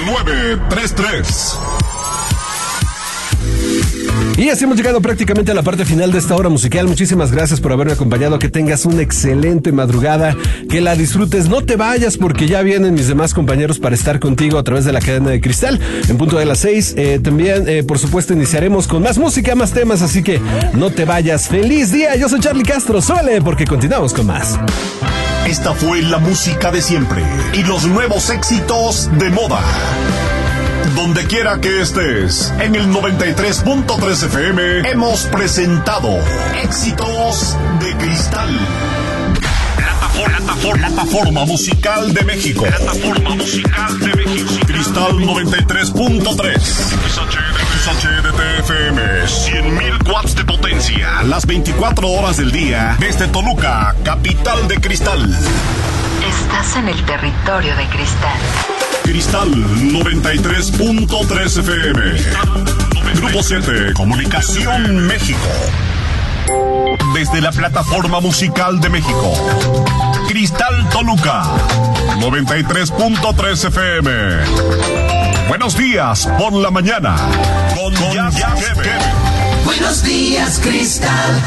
933. Y así hemos llegado prácticamente a la parte final de esta hora musical. Muchísimas gracias por haberme acompañado. Que tengas una excelente madrugada, que la disfrutes. No te vayas porque ya vienen mis demás compañeros para estar contigo a través de la cadena de Cristal en punto de las 6. También, por supuesto, iniciaremos con más música, más temas, así que no te vayas. ¡Feliz día! Yo soy Charlie Castro. Súbele porque continuamos con más. Esta fue la música de siempre y los nuevos éxitos de moda. Donde quiera que estés, en el 93.3 FM hemos presentado Éxitos de Cristal. Plataforma musical de México. Plataforma musical de México. Cristal 93.3. XHDT FM. 100.000 watts de potencia. Las 24 horas del día. Desde Toluca, capital de Cristal. Estás en el territorio de Cristal. Cristal 93.3 FM. Grupo 7, Comunicación México. Desde la Plataforma Musical de México. Cristal Toluca 93.3 FM. Buenos días por la mañana. Con Jazz Kevin. Buenos días, Cristal.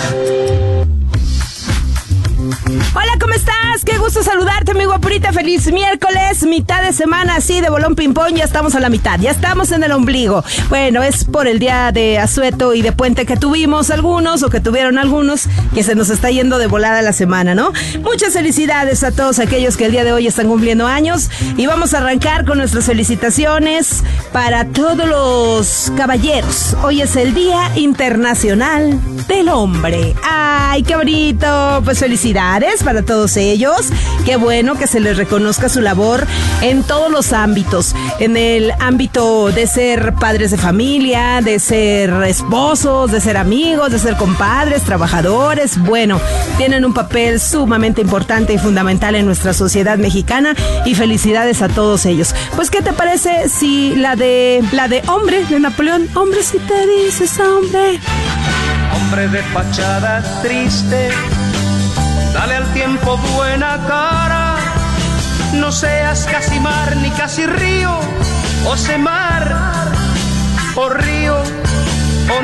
Hola, ¿cómo estás? Qué gusto saludarte, mi guapurita. Feliz miércoles, mitad de semana, así de bolón ping-pong. Ya estamos a la mitad, ya estamos en el ombligo. Bueno, es por el día de asueto y de puente que tuvimos algunos, o que tuvieron algunos, que se nos está yendo de volada la semana, ¿no? Muchas felicidades a todos aquellos que el día de hoy están cumpliendo años. Y vamos a arrancar con nuestras felicitaciones para todos los caballeros. Hoy es el Día Internacional del Hombre. ¡Ay, qué bonito! Pues felicidades para todos ellos. Qué bueno que se les reconozca su labor en todos los ámbitos. En el ámbito de ser padres de familia, de ser esposos, de ser amigos, de ser compadres, trabajadores. Bueno, tienen un papel sumamente importante y fundamental en nuestra sociedad mexicana. Y felicidades a todos ellos. Pues, ¿qué te parece si la de hombre, de Napoleón? Hombre, si te dices hombre. Hombre de fachada triste, dale al tiempo buena cara. No seas casi mar ni casi río, o sé mar, o río, o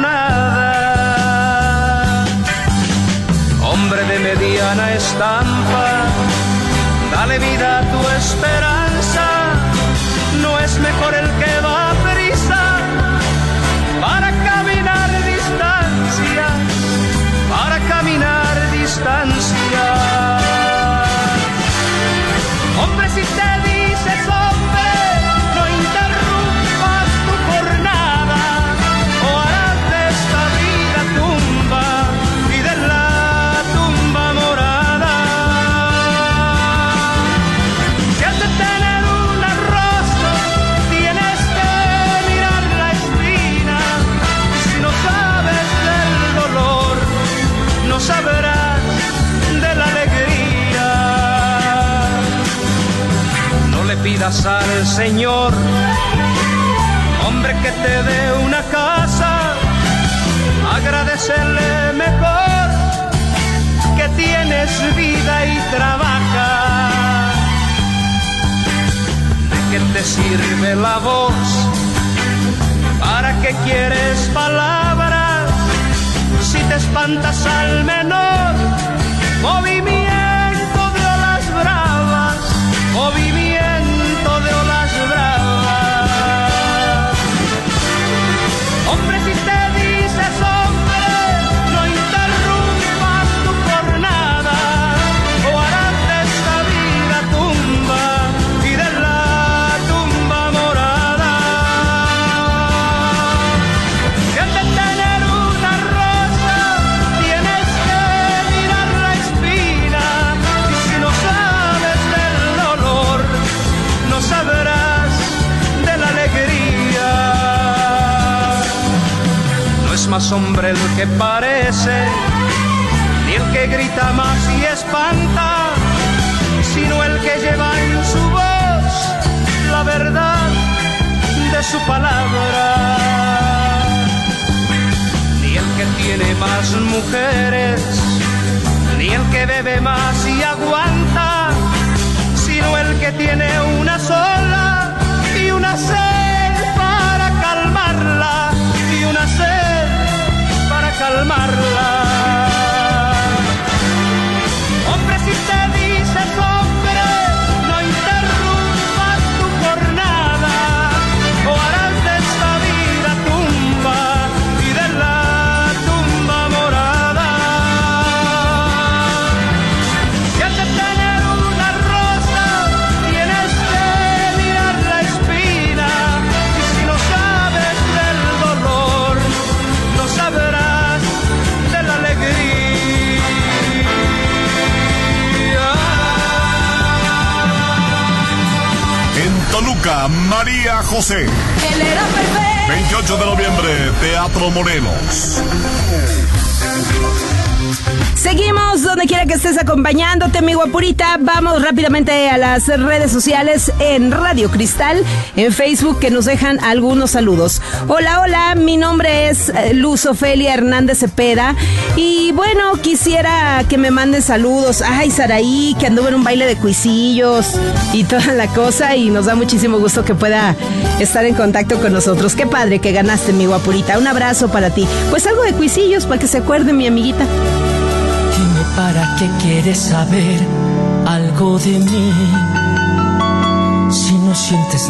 nada. Hombre de mediana estampa, dale vida a tu esperanza. No es mejor el que va a prisa para caminar distancia, para caminar distancia. Hombre, si te dices hombre, no interrumpas tu jornada, o harás de esta vida tumba y de la tumba morada. Si has de tener una rosa, tienes que mirar la espina. Y si no sabes del dolor, no sabrás de la alegría. No le pidas al Señor, hombre, que te dé una casa. Agradecele mejor que tienes vida y trabaja. ¿De qué te sirve la voz? ¿Para qué quieres palabras? Si te espantas al menor movimiento de olas bravas, movimiento de olas bravas. Hombre, si te dices hombre, no interrumpas tu jornada, o harás de esta vida tumba y de la tumba morada. Si has de tener una rosa, tienes que mirar la espina. Y si no sabes del dolor, no sabrás de la alegría. No es más hombre el que parece, ni el que grita más y espanta, sino el que lleva en su voz la verdad de su palabra. Ni el que tiene más mujeres, ni el que bebe más y aguanta, sino el que tiene una sola y una sola Toluca, María José. Él era perfecto. 28 de noviembre, Teatro Morelos. Seguimos donde quiera que estés acompañándote, mi guapurita. Vamos rápidamente a las redes sociales en Radio Cristal, en Facebook, que nos dejan algunos saludos. Hola, mi nombre es Luz Ofelia Hernández Cepeda. Y bueno, quisiera que me manden saludos. Ay, Saraí, que anduvo en un baile de cuisillos y toda la cosa. Y nos da muchísimo gusto que pueda estar en contacto con nosotros. Qué padre que ganaste, mi guapurita. Un abrazo para ti. Pues algo de cuisillos para que se acuerde mi amiguita. Dime para qué quieres saber algo de mí, si no sientes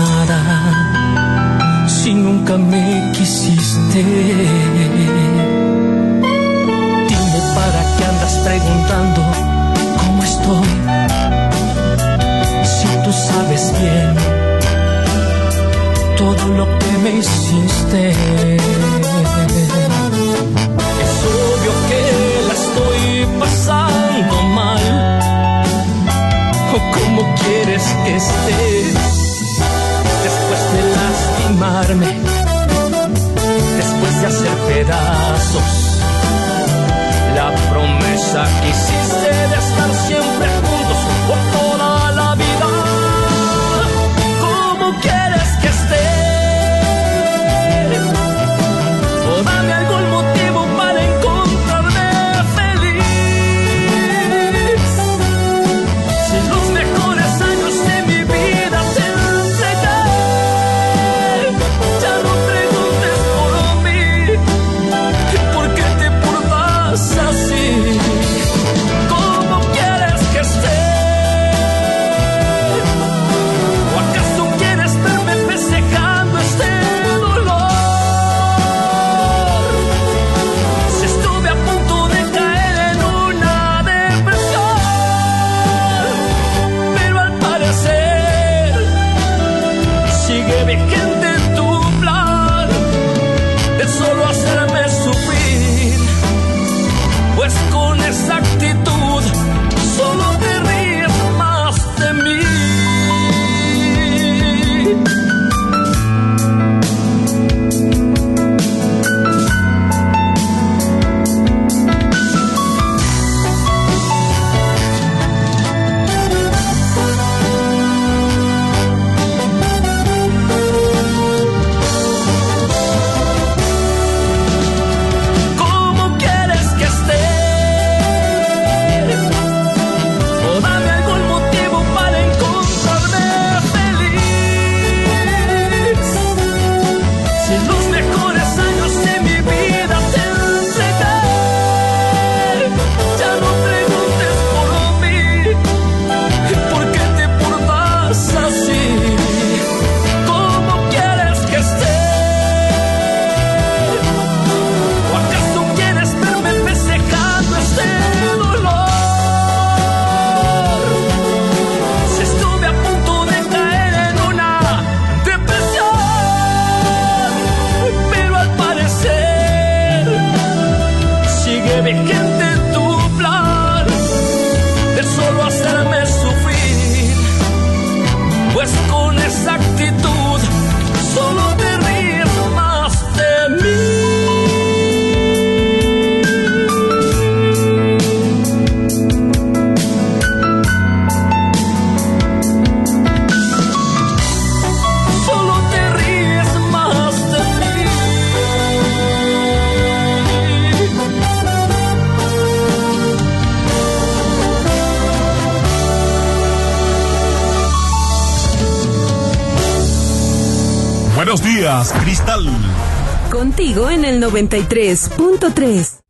nada, si nunca me quisiste. Dime para qué andas preguntando cómo estoy, si tú sabes bien todo lo que me hiciste. Es obvio que la estoy pasando mal. ¿O cómo quieres que esté después de lastimarme, después de hacer pedazos la promesa que hiciste de estar siempre juntos por toda la vida? ¿Cómo quieres que esté? O dame algún motivo para encontrarme feliz. Si los mejores años de mi vida te entregué, ya no preguntes por mí, ¿por qué te portas así? ¿Cómo quieres que esté? ¿O acaso quieres verme festejando este dolor? Si estuve a punto de caer en una depresión, pero al parecer sigue vigente tu plan de solo hacerme sufrir, pues con esa actitud solo te ríes más de mí. ¿Cómo quieres que esté? O dame algún motivo para encontrarme feliz. Si los mejores años de mi vida te entregué, ya no preguntes por mí, ¿por qué te portas así? ¿Cómo quieres que esté? ¿O acaso quieres verme festejando este dolor? Si estuve a punto de caer en una depresión, pero al parecer sigue vigente tu plan de solo hacerme sufrir, pues con esa actitud solo te ríes más de mí. Solo te ríes más de mí. Buenos días, Cristal. Contigo en el 93.3.